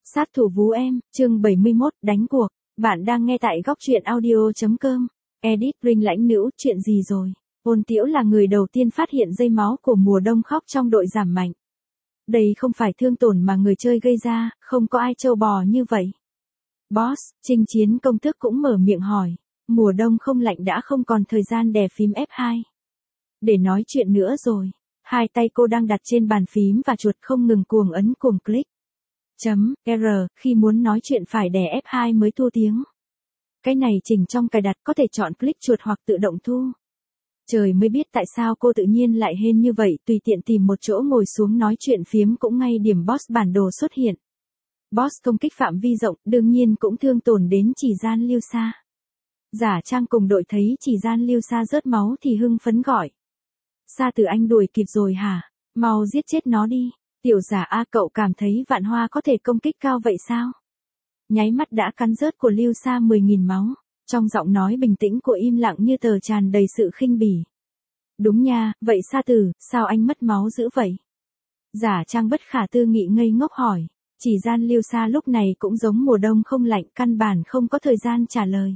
Sát thủ vú em, chương 71, đánh cuộc. Bạn đang nghe tại góc truyện audio.com. Edit Ring lãnh nữ, chuyện gì rồi? Ôn Tiễu là người đầu tiên phát hiện dây máu của mùa đông khóc trong đội giảm mạnh. Đây không phải thương tổn mà người chơi gây ra, không có ai trâu bò như vậy. Boss, Chinh Chiến Công Tước cũng mở miệng hỏi. Mùa đông không lạnh đã không còn thời gian đè phím F2. Để nói chuyện nữa rồi. Hai tay cô đang đặt trên bàn phím và chuột không ngừng cuồng ấn cuồng click. R, khi muốn nói chuyện phải đè F2 mới thu tiếng. Cái này chỉnh trong cài đặt có thể chọn click chuột hoặc tự động thu. Trời mới biết tại sao cô tự nhiên lại hên như vậy, tùy tiện tìm một chỗ ngồi xuống nói chuyện phiếm cũng ngay điểm boss bản đồ xuất hiện. Boss công kích phạm vi rộng, đương nhiên cũng thương tổn đến Chỉ Gian Lưu Sa. Giả Trang cùng đội thấy Chỉ Gian Lưu Sa rớt máu thì hưng phấn gọi. Sa Tử anh đuổi kịp rồi hả? Mau giết chết nó đi. Tiểu giả A, cậu cảm thấy Vạn Hoa có thể công kích cao vậy sao? Nháy mắt đã cắn rớt của Lưu Sa 10.000 máu. Trong giọng nói bình tĩnh của im lặng như tờ tràn đầy sự khinh bỉ. Đúng nha, vậy Sa Tử, sao anh mất máu dữ vậy? Giả Trang bất khả tư nghị ngây ngốc hỏi. Chỉ Gian Lưu Sa lúc này cũng giống mùa đông không lạnh, căn bản không có thời gian trả lời.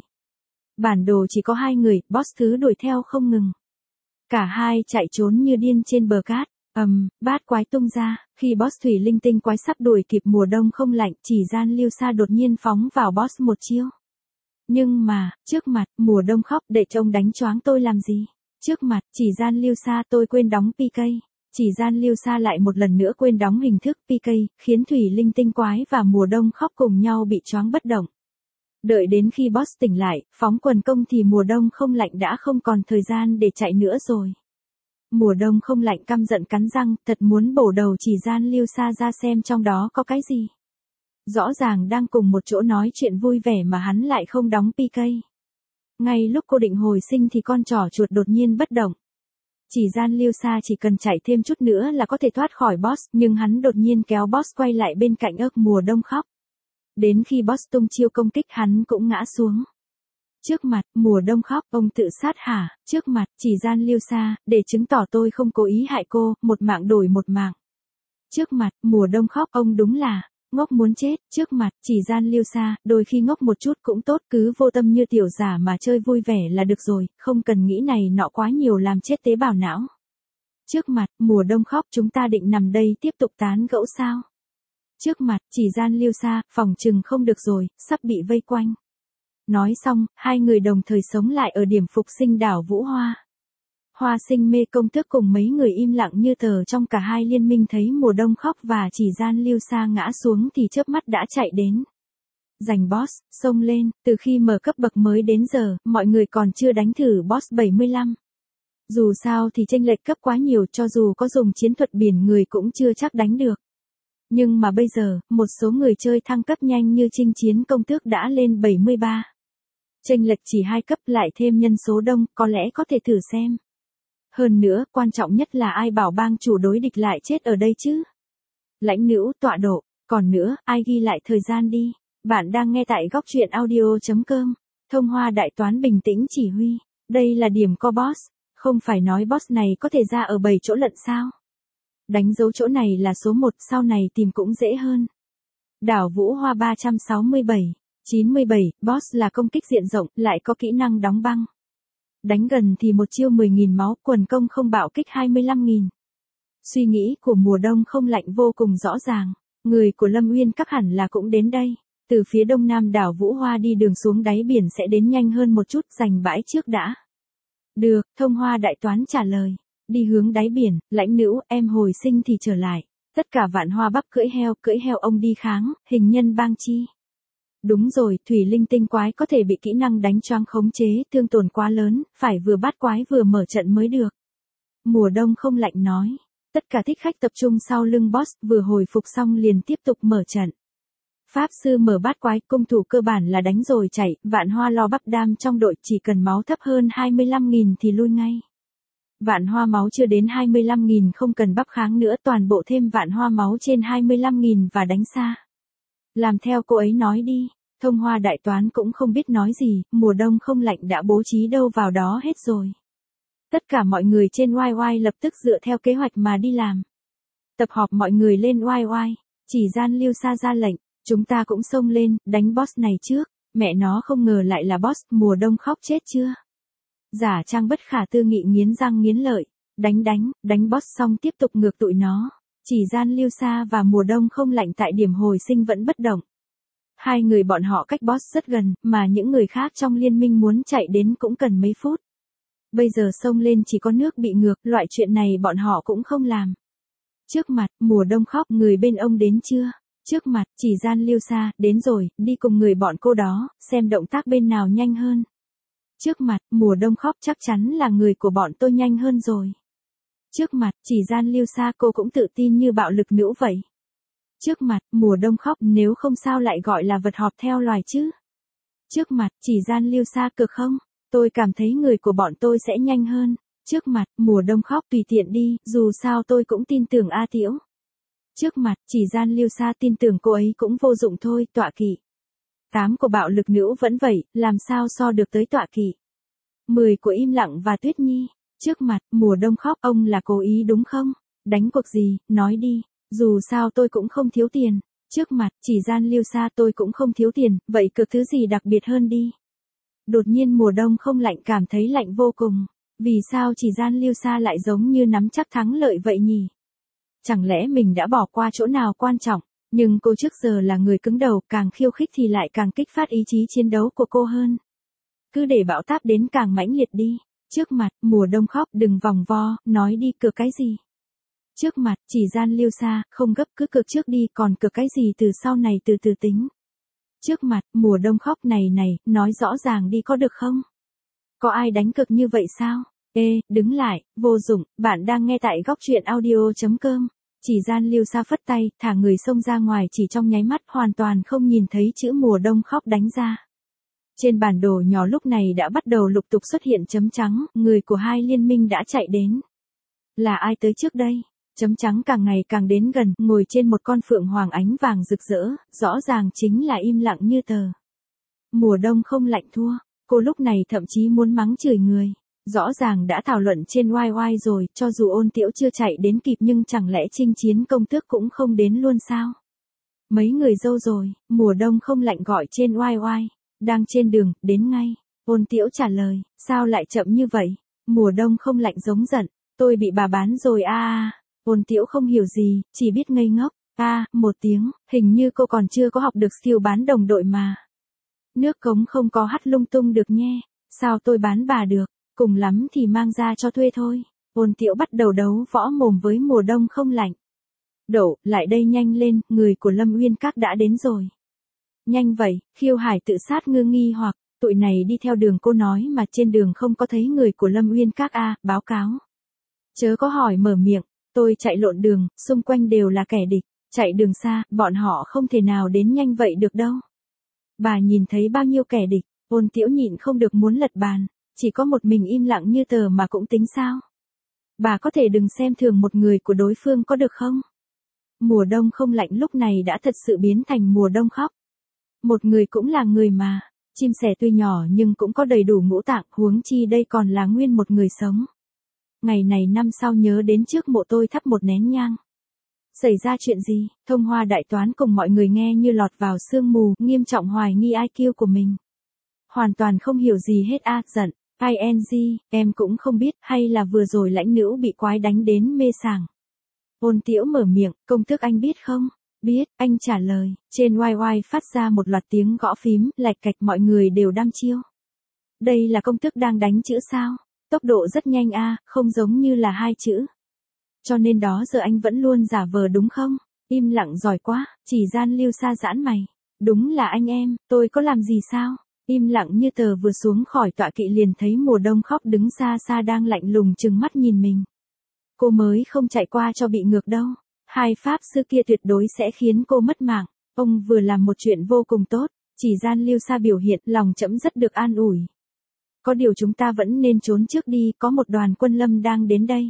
Bản đồ chỉ có hai người, boss thứ đuổi theo không ngừng. Cả hai chạy trốn như điên trên bờ cát. Bát quái tung ra, khi boss thủy linh tinh quái sắp đuổi kịp mùa đông không lạnh, Chỉ Gian Lưu Sa đột nhiên phóng vào boss một chiêu. Nhưng mà, trước mặt, mùa đông khóc, để trông đánh choáng tôi làm gì? Trước mặt, Chỉ Gian Lưu Sa tôi quên đóng PK. Chỉ Gian Lưu Sa lại một lần nữa quên đóng hình thức PK, khiến thủy linh tinh quái và mùa đông khóc cùng nhau bị choáng bất động. Đợi đến khi boss tỉnh lại, phóng quần công thì mùa đông không lạnh đã không còn thời gian để chạy nữa rồi. Mùa đông không lạnh căm giận cắn răng, thật muốn bổ đầu Chỉ Gian Lưu Sa ra xem trong đó có cái gì. Rõ ràng đang cùng một chỗ nói chuyện vui vẻ mà hắn lại không đóng PK. Ngay lúc cô định hồi sinh thì con trỏ chuột đột nhiên bất động. Chỉ Gian Lưu Sa chỉ cần chạy thêm chút nữa là có thể thoát khỏi boss, nhưng hắn đột nhiên kéo boss quay lại bên cạnh mùa đông khóc. Đến khi boss tung chiêu công kích hắn cũng ngã xuống. Trước mặt, mùa đông khóc, ông tự sát hả? Trước mặt, Chỉ Gian Lưu Sa, để chứng tỏ tôi không cố ý hại cô, một mạng đổi một mạng. Trước mặt, mùa đông khóc, ông đúng là ngốc muốn chết. Trước mặt, Chỉ Gian Lưu Sa, đôi khi ngốc một chút cũng tốt, cứ vô tâm như tiểu giả mà chơi vui vẻ là được rồi, không cần nghĩ này nọ quá nhiều làm chết tế bào não. Trước mặt, mùa đông khóc, chúng ta định nằm đây tiếp tục tán gẫu sao? Trước mặt, Chỉ Gian Lưu Sa, phòng trừng không được rồi, sắp bị vây quanh. Nói xong, hai người đồng thời sống lại ở điểm phục sinh đảo Vũ Hoa. Hoa Sinh Mê Công Tước cùng mấy người im lặng như tờ trong cả hai liên minh thấy mùa đông khóc và Chỉ Gian Lưu Sa ngã xuống thì chớp mắt đã chạy đến. Giành boss, xông lên, từ khi mở cấp bậc mới đến giờ, mọi người còn chưa đánh thử boss 75. Dù sao thì chênh lệch cấp quá nhiều, cho dù có dùng chiến thuật biển người cũng chưa chắc đánh được. Nhưng mà bây giờ, một số người chơi thăng cấp nhanh như Chinh Chiến Công Tước đã lên 73. Chênh lệch chỉ 2 cấp lại thêm nhân số đông, có lẽ có thể thử xem. Hơn nữa, quan trọng nhất là ai bảo bang chủ đối địch lại chết ở đây chứ? Lãnh nữ tọa độ, còn nữa, ai ghi lại thời gian đi. Bạn đang nghe tại góc truyện audio.com. Thông Hoa đại toán bình tĩnh chỉ huy. Đây là điểm co boss. Không phải nói boss này có thể ra ở 7 chỗ lận sao? Đánh dấu chỗ này là số 1, sau này tìm cũng dễ hơn. Đảo Vũ Hoa 367. 97, boss là công kích diện rộng, lại có kỹ năng đóng băng. Đánh gần thì một chiêu 10.000 máu, quần công không bạo kích 25.000. Suy nghĩ của mùa đông không lạnh vô cùng rõ ràng. Người của Lâm Uyên các hẳn là cũng đến đây. Từ phía đông nam đảo Vũ Hoa đi đường xuống đáy biển sẽ đến nhanh hơn một chút, giành bãi trước đã. Được, Thông Hoa đại toán trả lời. Đi hướng đáy biển, lãnh nữ, em hồi sinh thì trở lại. Tất cả Vạn Hoa bắp cưỡi heo ông đi kháng, hình nhân bang chi. Đúng rồi, thủy linh tinh quái có thể bị kỹ năng đánh choáng khống chế, thương tổn quá lớn, phải vừa bắt quái vừa mở trận mới được. Mùa đông không lạnh nói. Tất cả thích khách tập trung sau lưng boss, vừa hồi phục xong liền tiếp tục mở trận. Pháp sư mở bát quái, cung thủ cơ bản là đánh rồi chạy, Vạn Hoa lo bắp đam trong đội chỉ cần máu thấp hơn 25.000 thì lui ngay. Vạn Hoa máu chưa đến 25.000 không cần bắp kháng nữa, toàn bộ thêm Vạn Hoa máu trên 25.000 và đánh xa. Làm theo cô ấy nói đi. Thông Hoa đại toán cũng không biết nói gì, mùa đông không lạnh đã bố trí đâu vào đó hết rồi. Tất cả mọi người trên YY lập tức dựa theo kế hoạch mà đi làm. Tập họp mọi người lên YY, Chỉ Gian Lưu Sa ra lệnh. Chúng ta cũng xông lên, đánh boss này trước. Mẹ nó không ngờ lại là boss, mùa đông khóc chết chưa. Giả trang bất khả tư nghị nghiến răng nghiến lợi. Đánh boss xong tiếp tục ngược tụi nó. Chỉ Gian Lưu Sa và mùa đông không lạnh tại điểm hồi sinh vẫn bất động. Hai người bọn họ cách boss rất gần, mà những người khác trong liên minh muốn chạy đến cũng cần mấy phút. Bây giờ xông lên chỉ có nước bị ngược, loại chuyện này bọn họ cũng không làm. Trước mặt, mùa đông khóc, người bên ông đến chưa? Trước mặt, chỉ Gian Lưu Sa, đến rồi, đi cùng người bọn cô đó, xem động tác bên nào nhanh hơn. Trước mặt, mùa đông khóc chắc chắn là người của bọn tôi nhanh hơn rồi. Trước mặt, chỉ Gian Lưu Sa cô cũng tự tin như bạo lực nữ vậy. Trước mặt, mùa đông khóc, nếu không sao lại gọi là vật họp theo loài chứ. Trước mặt, chỉ Gian Lưu Sa cực không? Tôi cảm thấy người của bọn tôi sẽ nhanh hơn. Trước mặt, mùa đông khóc tùy tiện đi, dù sao tôi cũng tin tưởng A Tiễu. Trước mặt, chỉ Gian Lưu Sa tin tưởng cô ấy cũng vô dụng thôi, tọa kỵ. 8 của bạo lực nữ vẫn vậy, làm sao so được tới tọa kỵ. 10 của im lặng và Tuyết Nhi. Trước mặt, mùa đông khóc, ông là cố ý đúng không? Đánh cuộc gì, nói đi, dù sao tôi cũng không thiếu tiền. Trước mặt, chỉ Gian Lưu Sa tôi cũng không thiếu tiền, vậy cược thứ gì đặc biệt hơn đi. Đột nhiên mùa đông không lạnh cảm thấy lạnh vô cùng. Vì sao chỉ Gian Lưu Sa lại giống như nắm chắc thắng lợi vậy nhỉ? Chẳng lẽ mình đã bỏ qua chỗ nào quan trọng? Nhưng cô trước giờ là người cứng đầu, càng khiêu khích thì lại càng kích phát ý chí chiến đấu của cô hơn. Cứ để bão táp đến càng mãnh liệt đi. Trước mặt, mùa đông khóc, đừng vòng vo, nói đi cược cái gì. Trước mặt, chỉ Gian Lưu Sa, không gấp cứ cược trước đi, còn cược cái gì từ sau này từ từ tính. Trước mặt, mùa đông khóc này, nói rõ ràng đi có được không? Có ai đánh cược như vậy sao? Ê, đứng lại, vô dụng, bạn đang nghe tại góc truyện audio.com. Chỉ Gian Lưu Sa phất tay, thả người xông ra ngoài chỉ trong nháy mắt hoàn toàn không nhìn thấy chữ mùa đông khóc đánh ra. Trên bản đồ nhỏ lúc này đã bắt đầu lục tục xuất hiện chấm trắng, người của hai liên minh đã chạy đến. Là ai tới trước đây? Chấm trắng càng ngày càng đến gần, ngồi trên một con phượng hoàng ánh vàng rực rỡ, rõ ràng chính là im lặng như tờ. Mùa đông không lạnh thua, cô lúc này thậm chí muốn mắng chửi người. Rõ ràng đã thảo luận trên YY rồi, cho dù Ôn Tiễu chưa chạy đến kịp nhưng chẳng lẽ chinh chiến công tước cũng không đến luôn sao? Mấy người dâu rồi, mùa đông không lạnh gọi trên YY. Đang trên đường, đến ngay. Ôn Tiễu trả lời, sao lại chậm như vậy? Mùa đông không lạnh giống giận, tôi bị bà bán rồi a. Ôn Tiễu không hiểu gì, chỉ biết ngây ngốc. Một tiếng, hình như cô còn chưa có học được skill bán đồng đội mà. Nước cống không có hắt lung tung được nhé. Sao tôi bán bà được? Cùng lắm thì mang ra cho thuê thôi. Ôn Tiễu bắt đầu đấu võ mồm với mùa đông không lạnh. Đổ, lại đây nhanh lên, người của Lâm Uyên Các đã đến rồi. Nhanh vậy, Khiêu Hải tự sát ngư nghi hoặc, tụi này đi theo đường cô nói mà trên đường không có thấy người của Lâm Uyên Các báo cáo. Chớ có hỏi mở miệng, tôi chạy lộn đường, xung quanh đều là kẻ địch, chạy đường xa, bọn họ không thể nào đến nhanh vậy được đâu. Bà nhìn thấy bao nhiêu kẻ địch, Ôn Tiễu nhịn không được muốn lật bàn, chỉ có một mình im lặng như tờ mà cũng tính sao. Bà có thể đừng xem thường một người của đối phương có được không? Mùa đông không lạnh lúc này đã thật sự biến thành mùa đông khóc. Một người cũng là người mà, chim sẻ tuy nhỏ nhưng cũng có đầy đủ ngũ tạng, huống chi đây còn là nguyên một người sống. Ngày này năm sau nhớ đến trước mộ tôi thắp một nén nhang. Xảy ra chuyện gì? Thông Hoa đại toán cùng mọi người nghe như lọt vào sương mù, nghiêm trọng hoài nghi IQ của mình. Hoàn toàn không hiểu gì hết giận. ING, em cũng không biết, hay là vừa rồi lãnh nữ bị quái đánh đến mê sảng. Ôn Tiễu mở miệng, công tước anh biết không? Biết, anh trả lời, trên YY phát ra một loạt tiếng gõ phím, lạch cạch mọi người đều đăm chiêu. Đây là công tước đang đánh chữ sao? Tốc độ rất nhanh không giống như là 2 chữ. Cho nên đó giờ anh vẫn luôn giả vờ đúng không? Im lặng giỏi quá, chỉ Gian Lưu Sa giãn mày. Đúng là anh em, tôi có làm gì sao? Im lặng như tờ vừa xuống khỏi tọa kỵ liền thấy mùa đông khóc đứng xa xa đang lạnh lùng trừng mắt nhìn mình. Cô mới không chạy qua cho bị ngược đâu. Hai pháp sư kia tuyệt đối sẽ khiến cô mất mạng. Ông vừa làm một chuyện vô cùng tốt, chỉ Gian Lưu Sa biểu hiện lòng trẫm rất được an ủi. Có điều chúng ta vẫn nên trốn trước đi, có một đoàn quân lâm đang đến đây.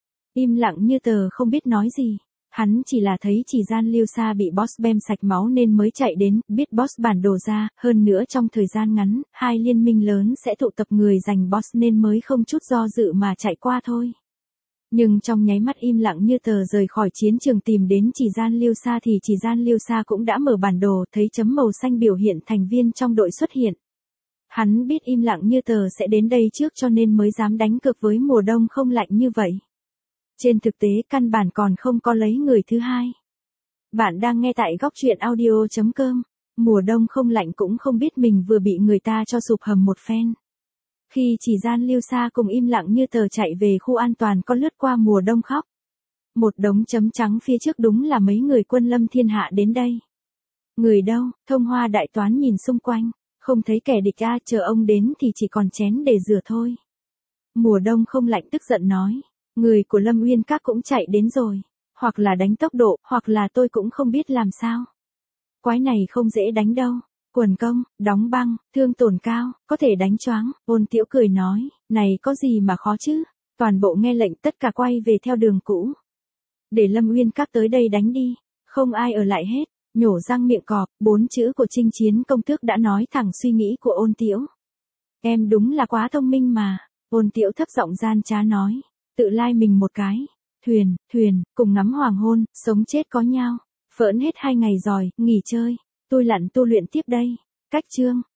Im lặng như tờ không biết nói gì. Hắn chỉ là thấy chỉ Gian Lưu Sa bị boss bem sạch máu nên mới chạy đến, biết boss bản đồ ra, hơn nữa trong thời gian ngắn, hai liên minh lớn sẽ tụ tập người giành boss nên mới không chút do dự mà chạy qua thôi. Nhưng trong nháy mắt im lặng như tờ rời khỏi chiến trường tìm đến Chỉ Gian Liêu Sa thì Chỉ Gian Liêu Sa cũng đã mở bản đồ, thấy chấm màu xanh biểu hiện thành viên trong đội xuất hiện. Hắn biết im lặng như tờ sẽ đến đây trước cho nên mới dám đánh cược với mùa đông không lạnh như vậy. Trên thực tế căn bản còn không có lấy người thứ hai. Bạn đang nghe tại góc truyện audio.com. Mùa đông không lạnh cũng không biết mình vừa bị người ta cho sụp hầm một phen. Khi Chỉ Gian Liêu Sa cùng im lặng như tờ chạy về khu an toàn có lướt qua mùa đông khóc. Một đống chấm trắng phía trước đúng là mấy người quân lâm thiên hạ đến đây. Người đâu? Thông Hoa đại toán nhìn xung quanh, không thấy kẻ địch a, chờ ông đến thì chỉ còn chén để rửa thôi. Mùa đông không lạnh tức giận nói, người của Lâm Uyên Các cũng chạy đến rồi, hoặc là đánh tốc độ, hoặc là tôi cũng không biết làm sao. Quái này không dễ đánh đâu. Quần công, đóng băng, thương tổn cao, có thể đánh choáng. Ôn Tiễu cười nói, này có gì mà khó chứ. Toàn bộ nghe lệnh tất cả quay về theo đường cũ. Để Lâm Uyên Các tới đây đánh đi, không ai ở lại hết. Nhổ răng miệng cọp, 4 chữ của Chinh Chiến Công Tước đã nói thẳng suy nghĩ của Ôn Tiễu. Em đúng là quá thông minh mà. Ôn Tiễu thấp giọng gian trá nói, tự lai mình một cái. Thuyền, cùng ngắm hoàng hôn, sống chết có nhau. Phỡn hết 2 ngày rồi, nghỉ chơi. Tôi lặn tu luyện tiếp đây. Cách chương.